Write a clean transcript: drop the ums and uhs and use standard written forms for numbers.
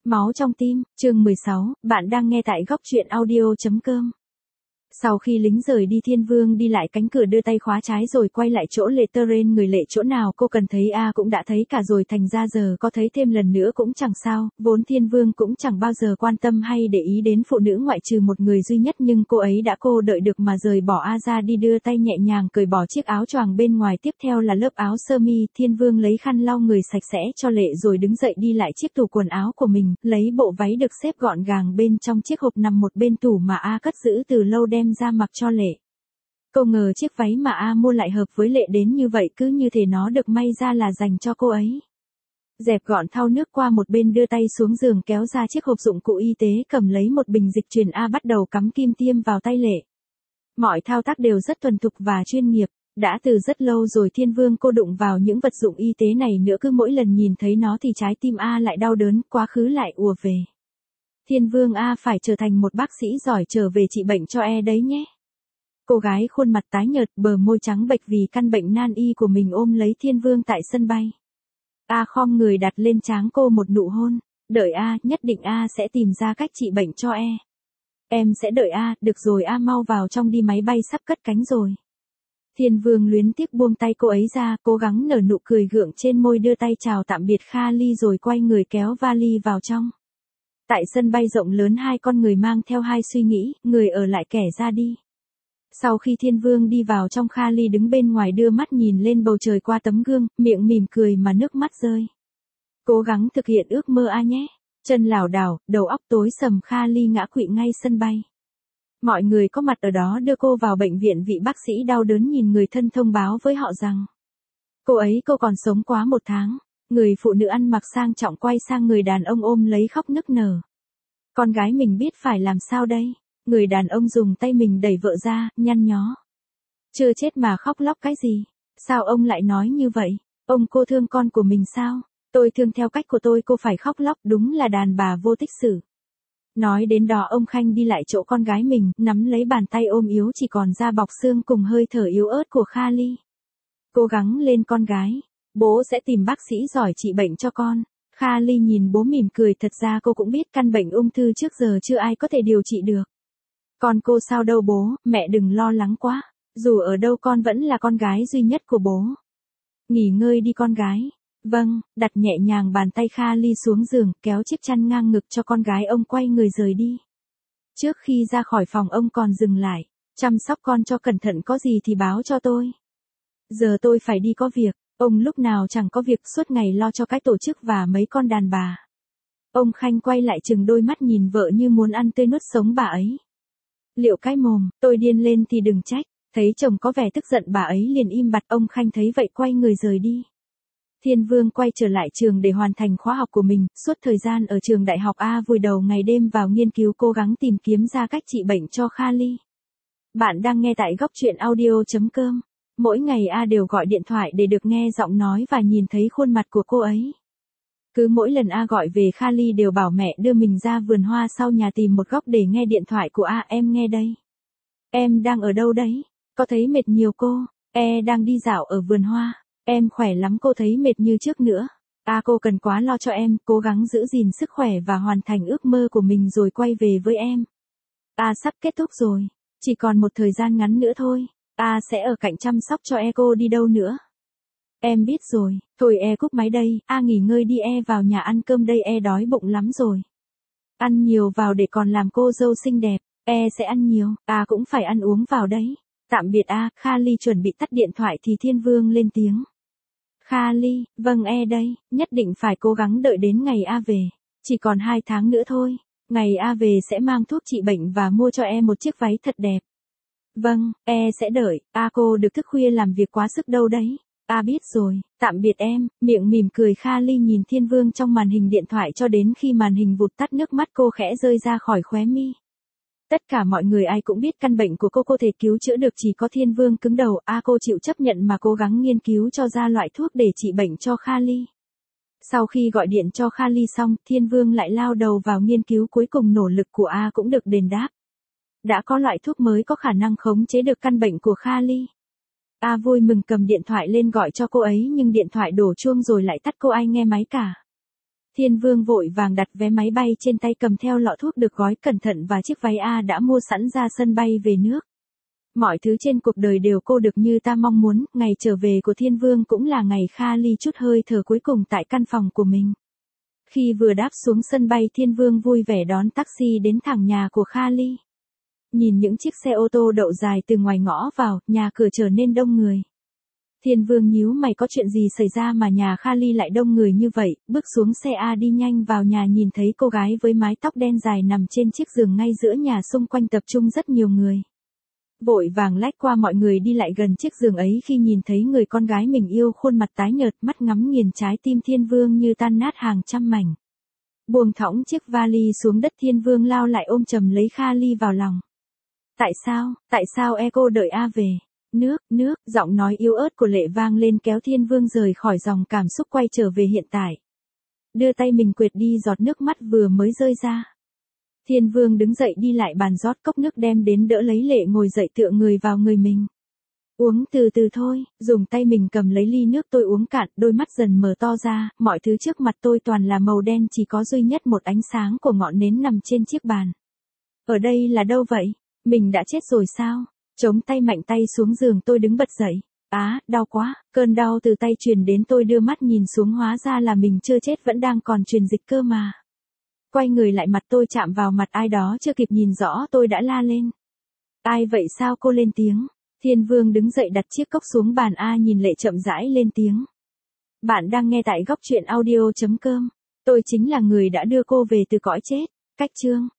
Máu trong tim, chương 16, bạn đang nghe tại góc truyện audio.com. Sau khi lính rời đi, Thiên Vương đi lại cánh cửa đưa tay khóa trái rồi quay lại chỗ Lệ Tơ Rên. Người Lệ chỗ nào cô cần thấy cũng đã thấy cả rồi, thành ra giờ có thấy thêm lần nữa cũng chẳng sao. Vốn Thiên Vương cũng chẳng bao giờ quan tâm hay để ý đến phụ nữ ngoại trừ một người duy nhất, nhưng cô ấy đã cô đợi được mà rời bỏ ra đi, đưa tay nhẹ nhàng cởi bỏ chiếc áo choàng bên ngoài, tiếp theo là lớp áo sơ mi. Thiên Vương lấy khăn lau người sạch sẽ cho Lệ rồi đứng dậy đi lại chiếc tủ quần áo của mình, lấy bộ váy được xếp gọn gàng bên trong chiếc hộp nằm một bên tủ mà cất giữ từ lâu đem ra mặc cho Lệ. Cô ngờ chiếc váy mà mua lại hợp với Lệ đến như vậy, cứ như thể nó được may ra là dành cho cô ấy. Dẹp gọn thau nước qua một bên, đưa tay xuống giường kéo ra chiếc hộp dụng cụ y tế, cầm lấy một bình dịch truyền bắt đầu cắm kim tiêm vào tay Lệ. Mọi thao tác đều rất thuần thục và chuyên nghiệp. Đã từ rất lâu rồi Thiên Vương cô đụng vào những vật dụng y tế này nữa, cứ mỗi lần nhìn thấy nó thì trái tim lại đau đớn, quá khứ lại ùa về. Thiên Vương phải trở thành một bác sĩ giỏi trở về trị bệnh cho đấy nhé. Cô gái khuôn mặt tái nhợt, bờ môi trắng bệch vì căn bệnh nan y của mình ôm lấy Thiên Vương tại sân bay. Khom người đặt lên trán cô một nụ hôn. Đợi nhất định sẽ tìm ra cách trị bệnh cho Em sẽ đợi được rồi mau vào trong đi, máy bay sắp cất cánh rồi. Thiên Vương luyến tiếc buông tay cô ấy ra, cố gắng nở nụ cười gượng trên môi, đưa tay chào tạm biệt Kha Ly rồi quay người kéo vali vào trong. Tại sân bay rộng lớn, hai con người mang theo hai suy nghĩ, người ở lại kẻ ra đi. Sau khi Thiên Vương đi vào trong, Kha Ly đứng bên ngoài đưa mắt nhìn lên bầu trời qua tấm gương, miệng mỉm cười mà nước mắt rơi. Cố gắng thực hiện ước mơ nhé. Chân lảo đảo, đầu óc tối sầm, Kha Ly ngã quỵ ngay sân bay. Mọi người có mặt ở đó đưa cô vào bệnh viện. Vị bác sĩ đau đớn nhìn người thân thông báo với họ rằng cô còn sống quá 1 tháng. Người phụ nữ ăn mặc sang trọng quay sang người đàn ông ôm lấy khóc nức nở. Con gái mình biết phải làm sao đây? Người đàn ông dùng tay mình đẩy vợ ra, nhăn nhó. Chưa chết mà khóc lóc cái gì? Sao ông lại nói như vậy? Cô thương con của mình sao? Tôi thương theo cách của tôi, cô phải khóc lóc, đúng là đàn bà vô tích sự. Nói đến đó, ông Khanh đi lại chỗ con gái mình, nắm lấy bàn tay ôm yếu chỉ còn da bọc xương cùng hơi thở yếu ớt của Kha Ly. Cố gắng lên con gái, bố sẽ tìm bác sĩ giỏi trị bệnh cho con. Kha Ly nhìn bố mỉm cười, thật ra cô cũng biết căn bệnh ung thư trước giờ chưa ai có thể điều trị được. Con cô sao đâu bố, mẹ đừng lo lắng quá, dù ở đâu con vẫn là con gái duy nhất của bố. Nghỉ ngơi đi con gái. Vâng, đặt nhẹ nhàng bàn tay Kha Ly xuống giường, kéo chiếc chăn ngang ngực cho con gái, ông quay người rời đi. Trước khi ra khỏi phòng, ông còn dừng lại. Chăm sóc con cho cẩn thận, có gì thì báo cho tôi. Giờ tôi phải đi có việc. Ông lúc nào chẳng có việc, suốt ngày lo cho cái tổ chức và mấy con đàn bà. Ông Khanh quay lại chừng đôi mắt nhìn vợ như muốn ăn tươi nuốt sống bà ấy. Liệu cái mồm, tôi điên lên thì đừng trách. Thấy chồng có vẻ tức giận, bà ấy liền im bặt. Ông Khanh thấy vậy quay người rời đi. Thiên Vương quay trở lại trường để hoàn thành khóa học của mình. Suốt thời gian ở trường đại học, vùi đầu ngày đêm vào nghiên cứu, cố gắng tìm kiếm ra cách trị bệnh cho Kha Ly. Bạn đang nghe tại góc truyện audio.com. Mỗi ngày đều gọi điện thoại để được nghe giọng nói và nhìn thấy khuôn mặt của cô ấy. Cứ mỗi lần gọi về, Kha Ly đều bảo mẹ đưa mình ra vườn hoa sau nhà tìm một góc để nghe điện thoại của em nghe đây. Em đang ở đâu đấy? Có thấy mệt nhiều cô? Đang đi dạo ở vườn hoa. Em khỏe lắm, cô thấy mệt như trước nữa. Cô cần quá lo cho em, cố gắng giữ gìn sức khỏe và hoàn thành ước mơ của mình rồi quay về với em. Sắp kết thúc rồi. Chỉ còn một thời gian ngắn nữa thôi. Sẽ ở cạnh chăm sóc cho cô, đi đâu nữa. Em biết rồi, thôi cúp máy đây, nghỉ ngơi đi, vào nhà ăn cơm đây, đói bụng lắm rồi. Ăn nhiều vào để còn làm cô dâu xinh đẹp, sẽ ăn nhiều, cũng phải ăn uống vào đấy. Tạm biệt Kha Ly chuẩn bị tắt điện thoại thì Thiên Vương lên tiếng. Kha Ly, vâng đây, nhất định phải cố gắng đợi đến ngày về. Chỉ còn 2 tháng nữa thôi, ngày về sẽ mang thuốc trị bệnh và mua cho một chiếc váy thật đẹp. Vâng, sẽ đợi, cô được thức khuya làm việc quá sức đâu đấy. Biết rồi, tạm biệt em. Miệng mỉm cười, Kha Ly nhìn Thiên Vương trong màn hình điện thoại cho đến khi màn hình vụt tắt, nước mắt cô khẽ rơi ra khỏi khóe mi. Tất cả mọi người ai cũng biết căn bệnh của cô thể cứu chữa được, chỉ có Thiên Vương cứng đầu. Cô chịu chấp nhận mà cố gắng nghiên cứu cho ra loại thuốc để trị bệnh cho Kha Ly. Sau khi gọi điện cho Kha Ly xong, Thiên Vương lại lao đầu vào nghiên cứu, cuối cùng nỗ lực của cũng được đền đáp. Đã có loại thuốc mới có khả năng khống chế được căn bệnh của Kha Ly. Vui mừng cầm điện thoại lên gọi cho cô ấy, nhưng điện thoại đổ chuông rồi lại tắt, cô ai nghe máy cả. Thiên Vương vội vàng đặt vé máy bay trên tay, cầm theo lọ thuốc được gói cẩn thận và chiếc váy A đã mua sẵn ra sân bay về nước. Mọi thứ trên cuộc đời đều cô được như ta mong muốn, ngày trở về của Thiên Vương cũng là ngày Kha Ly chút hơi thở cuối cùng tại căn phòng của mình. Khi vừa đáp xuống sân bay, Thiên Vương vui vẻ đón taxi đến thẳng nhà của Kha Ly. Nhìn những chiếc xe ô tô đậu dài từ ngoài ngõ vào, nhà cửa trở nên đông người. Thiên Vương nhíu mày, có chuyện gì xảy ra mà nhà Kha Ly lại đông người như vậy, bước xuống xe A đi nhanh vào nhà, nhìn thấy cô gái với mái tóc đen dài nằm trên chiếc giường ngay giữa nhà, xung quanh tập trung rất nhiều người. Vội vàng lách qua mọi người đi lại gần chiếc giường ấy, khi nhìn thấy người con gái mình yêu, khuôn mặt tái nhợt, mắt ngắm nghiền, trái tim Thiên Vương như tan nát hàng trăm mảnh. Buông thõng chiếc vali xuống đất, Thiên Vương lao lại ôm chầm lấy Kha Ly vào lòng. Tại sao cô đợi A về? Nước, giọng nói yếu ớt của Lệ vang lên, kéo Thiên Vương rời khỏi dòng cảm xúc, quay trở về hiện tại. Đưa tay mình quệt đi giọt nước mắt vừa mới rơi ra. Thiên Vương đứng dậy đi lại bàn, rót cốc nước đem đến, đỡ lấy Lệ ngồi dậy, tựa người vào người mình. Uống từ từ thôi, dùng tay mình cầm lấy ly nước, tôi uống cạn, đôi mắt dần mở to ra, mọi thứ trước mặt tôi toàn là màu đen, chỉ có duy nhất một ánh sáng của ngọn nến nằm trên chiếc bàn. Ở đây là đâu vậy? Mình đã chết rồi sao? Chống tay mạnh tay xuống giường, tôi đứng bật dậy. Đau quá, cơn đau từ tay truyền đến, tôi đưa mắt nhìn xuống, hóa ra là mình chưa chết, vẫn đang còn truyền dịch cơ mà. Quay người lại, mặt tôi chạm vào mặt ai đó, chưa kịp nhìn rõ tôi đã la lên. Ai vậy, sao cô lên tiếng? Thiên Vương đứng dậy đặt chiếc cốc xuống bàn. A nhìn Lệ chậm rãi lên tiếng. Bạn đang nghe tại góc truyện audio.com. Tôi chính là người đã đưa cô về từ cõi chết. Cách chương.